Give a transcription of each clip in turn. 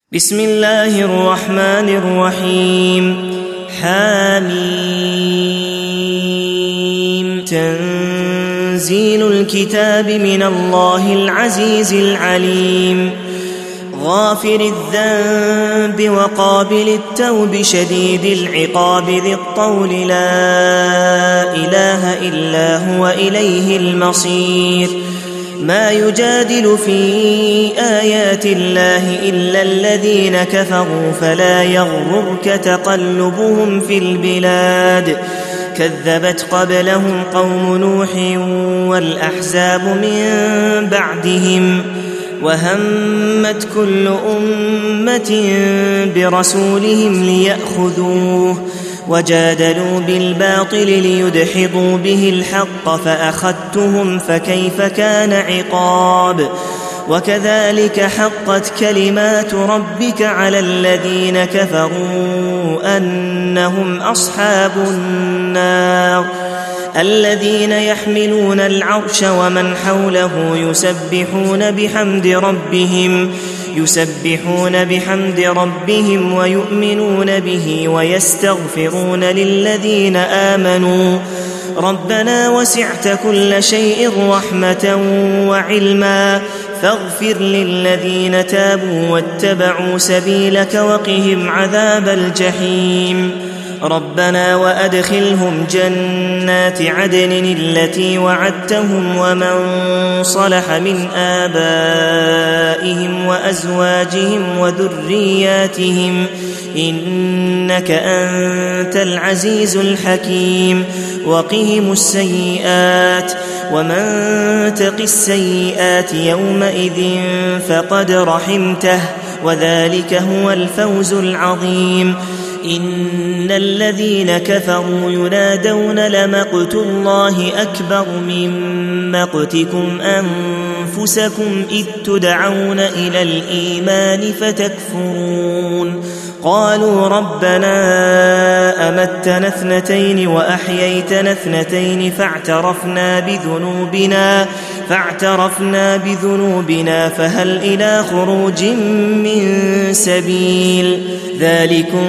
بسم الله الرحمن الرحيم. حميم. تنزيل الكتاب من الله العزيز العليم. غافر الذنب وقابل التوب شديد العقاب ذي الطول لا إله إلا هو إليه المصير. ما يجادل في آيات الله إلا الذين كفروا فلا يغررك تقلبهم في البلاد. كذبت قبلهم قوم نوح والأحزاب من بعدهم وهمت كل أمة برسولهم ليأخذوه وجادلوا بالباطل ليدحضوا به الحق فأخذتهم فكيف كان عقاب. وكذلك حقت كلمات ربك على الذين كفروا أنهم أصحاب النار. الذين يحملون العرش ومن حوله يسبحون بحمد ربهم ويؤمنون به ويستغفرون للذين آمنوا ربنا وسعت كل شيء رحمة وعلما فاغفر للذين تابوا واتبعوا سبيلك وقهم عذاب الجحيم. ربنا وأدخلهم جنات عدن التي وعدتهم ومن صلح من آبائهم وأزواجهم وذرياتهم إنك أنت العزيز الحكيم. وقهم السيئات ومن تق السيئات يومئذ فقد رحمته وذلك هو الفوز العظيم. إن الذين كفروا ينادون لمقت الله أكبر من مقتكم أنفسكم إذ تدعون إلى الإيمان فتكفرون. قالوا ربنا أمتنا اثنتين وأحييتنا اثنتين فاعترفنا بذنوبنا فهل إلى خروج من سبيل. ذلكم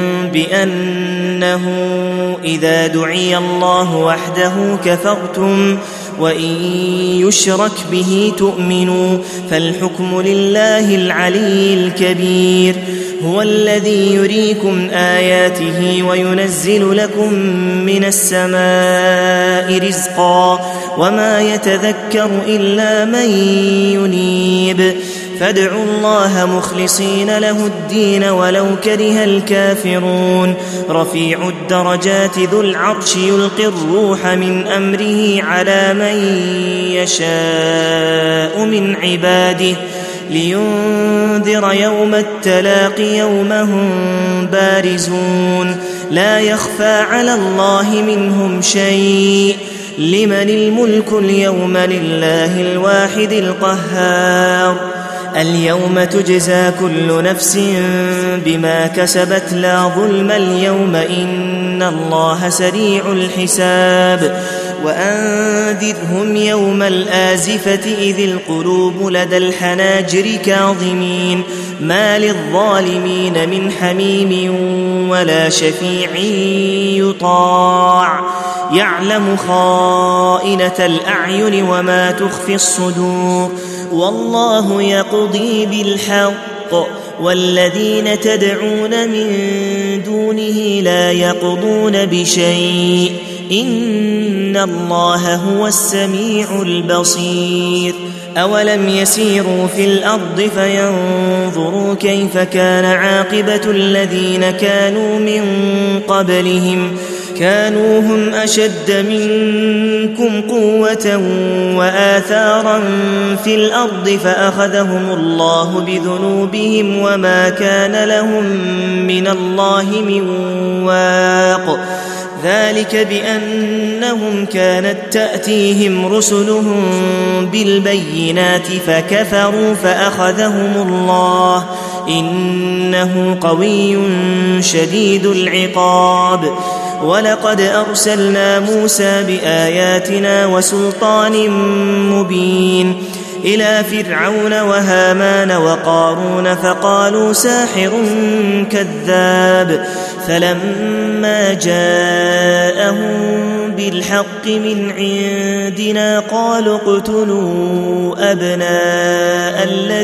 بأنه إذا دعي الله وحده كفرتم وإن يشرك به تؤمنوا فالحكم لله العلي الكبير. هو الذي يريكم آياته وينزل لكم من السماء رزقا وما يتذكر إلا من ينيب. فادعوا الله مخلصين له الدين ولو كره الكافرون. رفيع الدرجات ذو العرش يلقي الروح من أمره على من يشاء من عباده لينذر يوم التلاق يوم هم بارزون لا يخفى على الله منهم شيء. لمن الملك اليوم لله الواحد القهار. اليوم تجزى كل نفس بما كسبت لا ظلم اليوم إن الله سريع الحساب. وأنذرهم يوم الآزفة إذ القلوب لدى الحناجر كاظمين ما للظالمين من حميم ولا شفيع يطاع يعلم خائنة الأعين وما تخفي الصدور. والله يقضي بالحق والذين تدعون من دونه لا يقضون بشيء إن الله هو السميع البصير. أولم يسيروا في الأرض فينظروا كيف كان عاقبة الذين كانوا من قبلهم كانوا هم أشد منكم قوة وآثارا في الأرض فأخذهم الله بذنوبهم وما كان لهم من الله من واق. ذلك بأنهم كانت تأتيهم رسلهم بالبينات فكفروا فأخذهم الله إنه قوي شديد العقاب. ولقد أرسلنا موسى بآياتنا وسلطان مبين إلى فرعون وهامان وقارون فقالوا ساحر كذاب فلما جاءهم بالحق من عندنا قالوا اقتلوا أبناء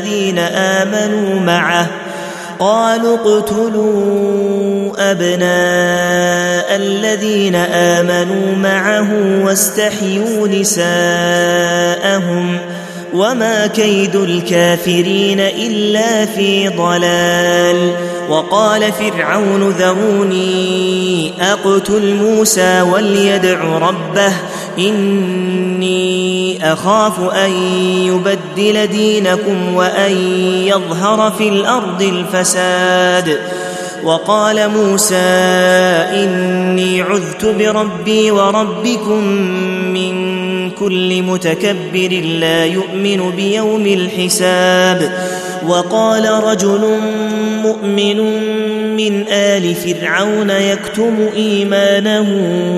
الذين آمنوا معه واستحيوا نساءهم وما كيد الكافرين إلا في ضلال. وقال فرعون ذروني أقتل موسى وليدع ربه إني أخاف أن يبدل دينكم وأن يظهر في الأرض الفساد. وقال موسى إني عذت بربي وربكم من كل متكبر لا يؤمن بيوم الحساب. وقال رجل مؤمن من آل فرعون يكتم إيمانه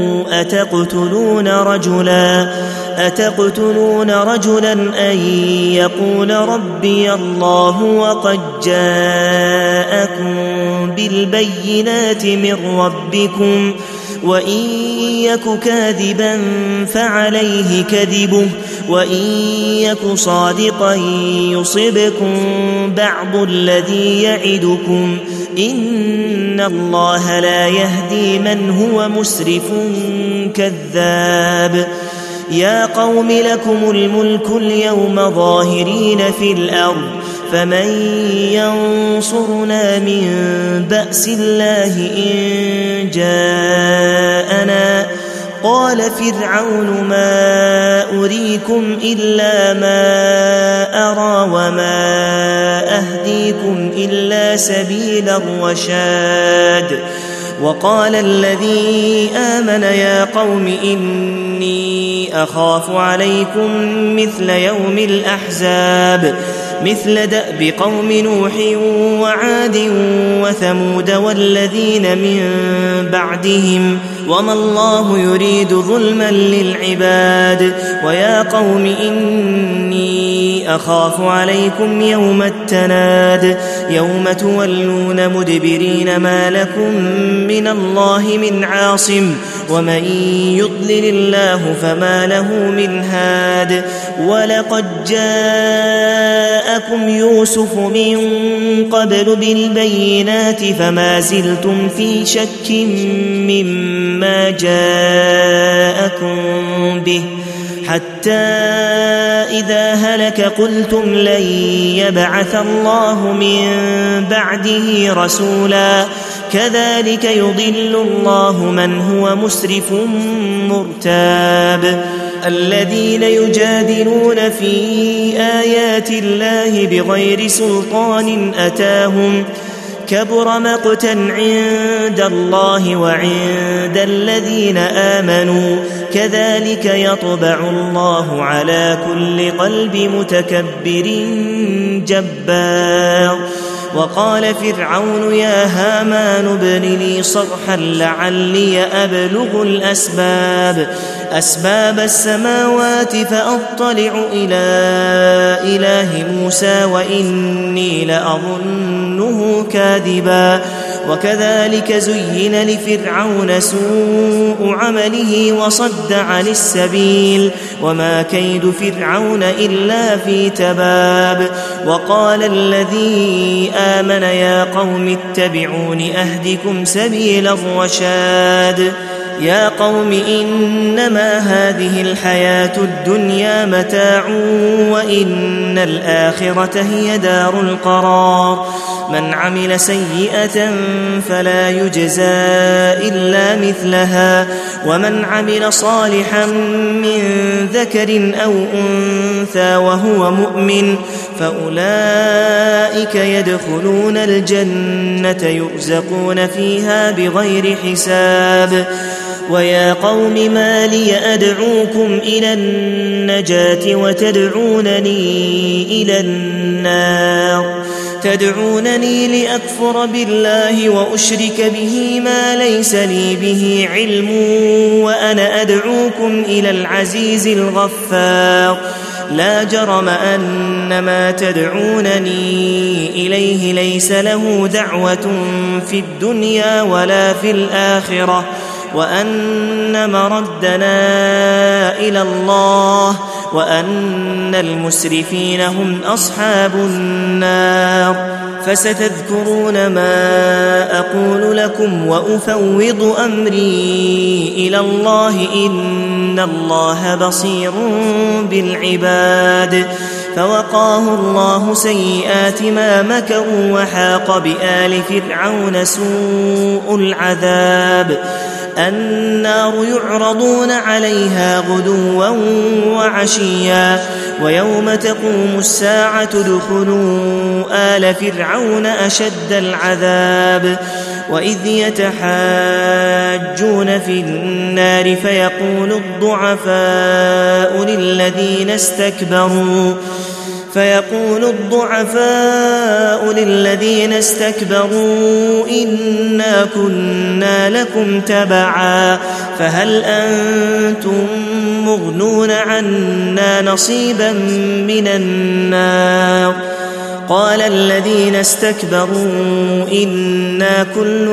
أتقتلون رجلا أن يقول ربي الله وقد جاءكم بالبينات من ربكم وإن يك كاذبا فعليه كذبه وإن يك صادقا يصبكم بعض الذي يعدكم إن الله لا يهدي من هو مسرف كذاب. يا قوم لكم الملك اليوم ظاهرين في الأرض فمن ينصرنا من بأس الله إن جاءنا. قال فرعون ما أريكم إلا ما أرى وما أهديكم إلا سبيل الرشاد. وقال الذي آمن يا قوم إني أخاف عليكم مثل يوم الأحزاب مثل دأب قوم نوح وعاد وثمود والذين من بعدهم وما الله يريد ظلما للعباد. ويا قوم إني أخاف عليكم يوم التناد يوم تولون مدبرين ما لكم من الله من عاصم ومن يضلل الله فما له من هاد. ولقد جاءكم يوسف من قبل بالبينات فما زلتم في شك مما جاءكم به حتى إذا هلك قلتم لن يبعث الله من بعده رسولا كذلك يضل الله من هو مسرف مرتاب. الذين يجادلون في آيات الله بغير سلطان أتاهم كبر مقتا عند الله وعند الذين آمنوا كذلك يطبع الله على كل قلب متكبر جبار. وقال فرعون يا هامان ابن لي صرحا لعلي أبلغ أسباب السماوات فأطلع إلى إله موسى وإني لأظنه كاذبا. وكذلك زين لفرعون سوء عمله وصد عن السبيل وما كيد فرعون إلا في تباب. وقال الذي آمن يا قوم اتبعون أهدكم سبيل الرشاد. يا قوم إنما هذه الحياة الدنيا متاع وإن الآخرة هي دار القرار. من عمل سيئة فلا يجزى إلا مثلها ومن عمل صالحا من ذكر أو أنثى وهو مؤمن فأولئك يدخلون الجنة يرزقون فيها بغير حساب. ويا قوم ما لي أدعوكم إلى النجاة وتدعونني إلى النار تدعونني لأكفر بالله وأشرك به ما ليس لي به علم وأنا أدعوكم إلى العزيز الغفار. لا جرم أن ما تدعونني إليه ليس له دعوة في الدنيا ولا في الآخرة وأن مردنا إلى الله وأن المسرفين هم أصحاب النار. فستذكرون ما أقول لكم وأفوض أمري إلى الله إن الله بصير بالعباد. فوقاه الله سيئات ما مكروا وحاق بآل فرعون سوء العذاب. النار يعرضون عليها غدوا وعشيا ويوم تقوم الساعة ادخلوا آل فرعون أشد العذاب. وإذ يتحاجون في النار فيقول الضعفاء للذين استكبروا إنا كنا لكم تبعا فهل أنتم مغنون عنا نصيبا من النار. قال الذين استكبروا إنا كل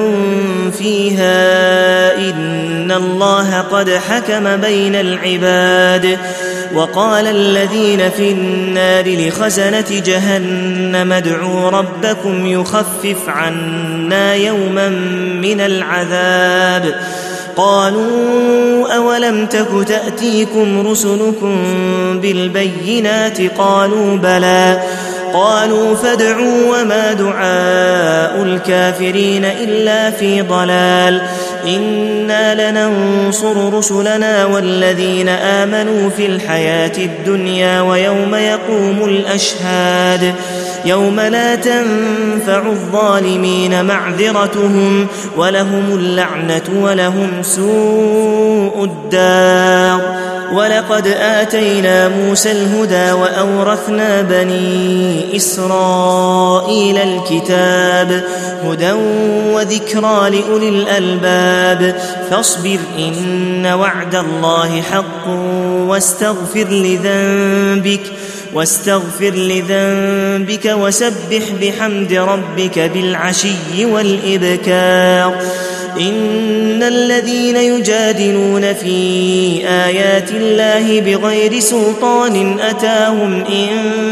فيها إن الله قد حكم بين العباد. وقال الذين في النار لخزنة جهنم ادعوا ربكم يخفف عنا يوما من العذاب. قالوا أولم تك تأتيكم رسلكم بالبينات قالوا بلى. قالوا فادعوا وما دعاء الكافرين إلا في ضلال. إنا لننصر رسلنا والذين آمنوا في الحياة الدنيا ويوم يقوم الأشهاد يوم لا تنفع الظالمين معذرتهم ولهم اللعنة ولهم سوء الدار. ولقد آتينا موسى الهدى وأورثنا بني إسرائيل الكتاب هدى وذكرى لأولي الألباب. فاصبر إن وعد الله حق واستغفر لذنبك وسبح بحمد ربك بالعشي والإبكار. إن الذين يجادلون في آيات الله بغير سلطان أتاهم إن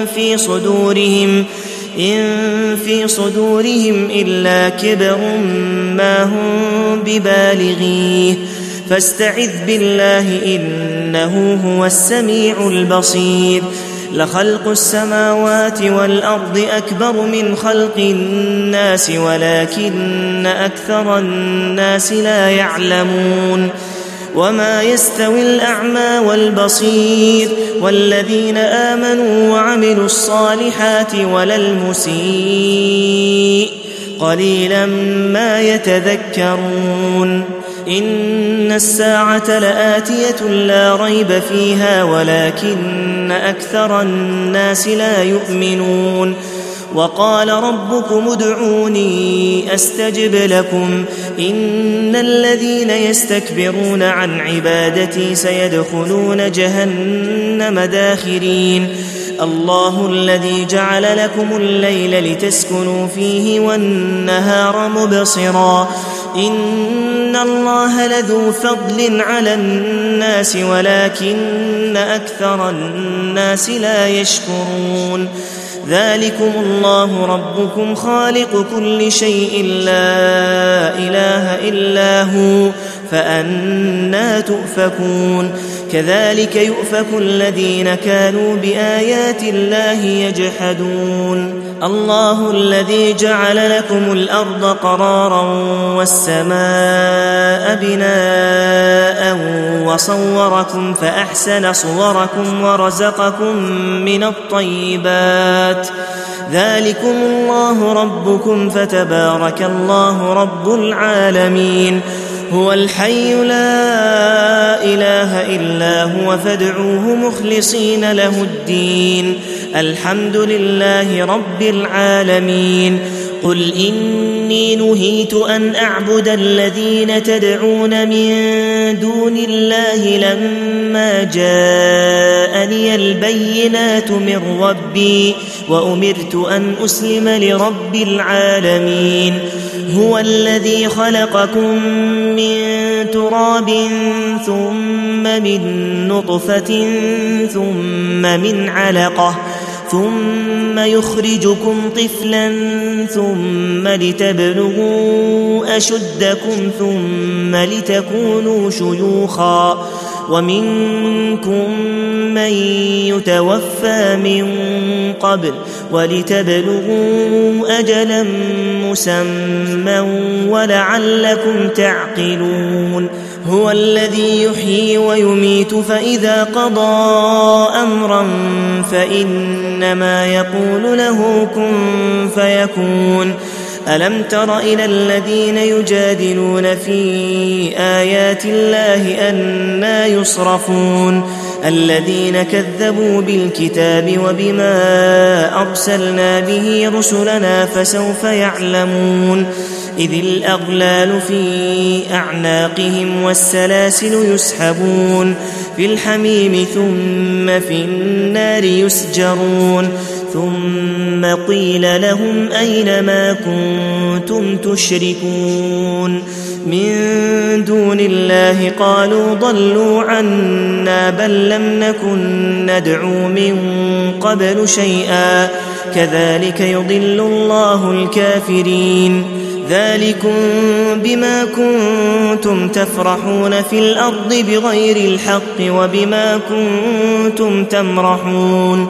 في صدورهم إلا كبر ما هم ببالغيه فاستعذ بالله إنه هو السميع البصير. لخلق السماوات والأرض أكبر من خلق الناس ولكن أكثر الناس لا يعلمون. وما يستوي الأعمى والبصير والذين آمنوا وعملوا الصالحات ولا المسيء قليلا ما يتذكرون. إن الساعة لآتية لا ريب فيها ولكن أكثر الناس لا يؤمنون. وقال ربكم ادعوني أستجب لكم إن الذين يستكبرون عن عبادتي سيدخلون جهنم داخرين. الله الذي جعل لكم الليل لتسكنوا فيه والنهار مبصرا إن الله لذو فضل على الناس ولكن أكثر الناس لا يشكرون. ذلكم الله ربكم خالق كل شيء لا إله إلا هو فأنى تؤفكون. كذلك يؤفك الذين كانوا بآيات الله يجحدون. الله الذي جعل لكم الأرض قرارا والسماء بناء وصوركم فأحسن صوركم ورزقكم من الطيبات. ذلكم الله ربكم فتبارك الله رب العالمين. هو الحي لا إله إلا هو فادعوه مخلصين له الدين. الحمد لله رب العالمين. قل إني نهيت أن أعبد الذين تدعون من دون الله لما جاءني البينات من ربي وأمرت أن أسلم لرب العالمين هو الذي خلقكم من تراب ثم من نطفة ثم من علقة ثم يخرجكم طفلا ثم لتبلغوا أشدكم ثم لتكونوا شيوخا ومنكم من يتوفى من قبل ولتبلغوا أجلا مسمى ولعلكم تعقلون هو الذي يحيي ويميت فإذا قضى أمرا فإنما يقول له كن فيكون ألم تر إلى الذين يجادلون في آيات الله أنى يصرفون الذين كذبوا بالكتاب وبما أرسلنا به رسلنا فسوف يعلمون إذ الأغلال في أعناقهم والسلاسل يسحبون في الحميم ثم في النار يسجرون ثم قيل لهم أين ما كنتم تشركون من دون الله قالوا ضلوا عنا بل لم نكن ندعو من قبل شيئا كذلك يضل الله الكافرين ذلكم بما كنتم تفرحون في الأرض بغير الحق وبما كنتم تمرحون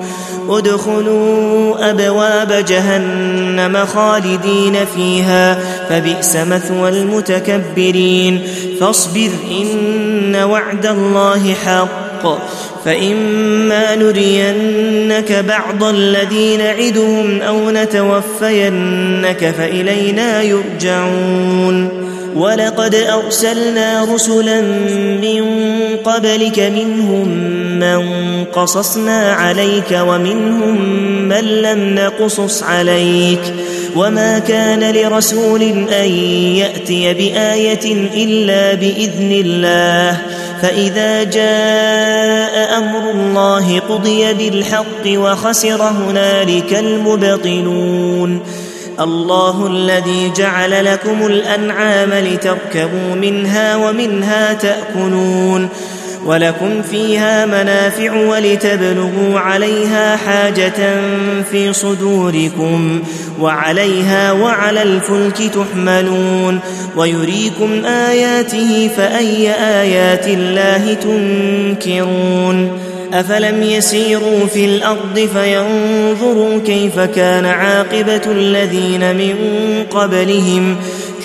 ادخلوا أبواب جهنم خالدين فيها فبئس مثوى المتكبرين فاصبر إن وعد الله حق فإما نرينك بعض الذي نعدهم أو نتوفينك فإلينا يرجعون ولقد أرسلنا رسلا من قبلك منهم من قصصنا عليك ومنهم من لم نقصص عليك وما كان لرسول أن يأتي بآية إلا بإذن الله فإذا جاء أمر الله قضي بالحق وخسر هنالك المبطلون الله الذي جعل لكم الأنعام لتركبوا منها ومنها تأكلون ولكم فيها منافع ولتبلغوا عليها حاجة في صدوركم وعليها وعلى الفلك تحملون ويريكم آياته فأي آيات الله تنكرون أفلم يسيروا في الأرض فينظروا كيف كان عاقبة الذين من قبلهم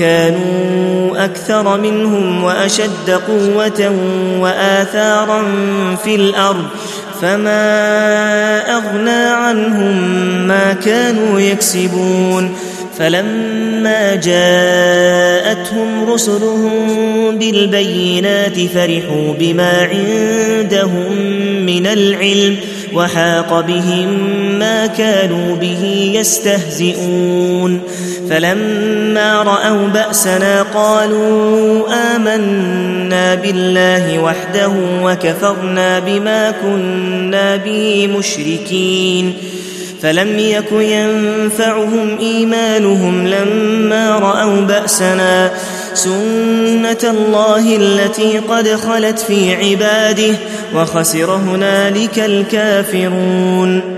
كانوا أكثر منهم وأشد قوة وآثارا في الأرض فما أغنى عنهم ما كانوا يكسبون فلما جاءتهم رسلهم بالبينات فرحوا بما عندهم من العلم وحاق بهم ما كانوا به يستهزئون فلما رأوا بأسنا قالوا آمنا بالله وحده وكفرنا بما كنا به مشركين فلم يك ينفعهم إيمانهم لما رأوا بأسنا سنة الله التي قد خلت في عباده وخسر هنالك الكافرون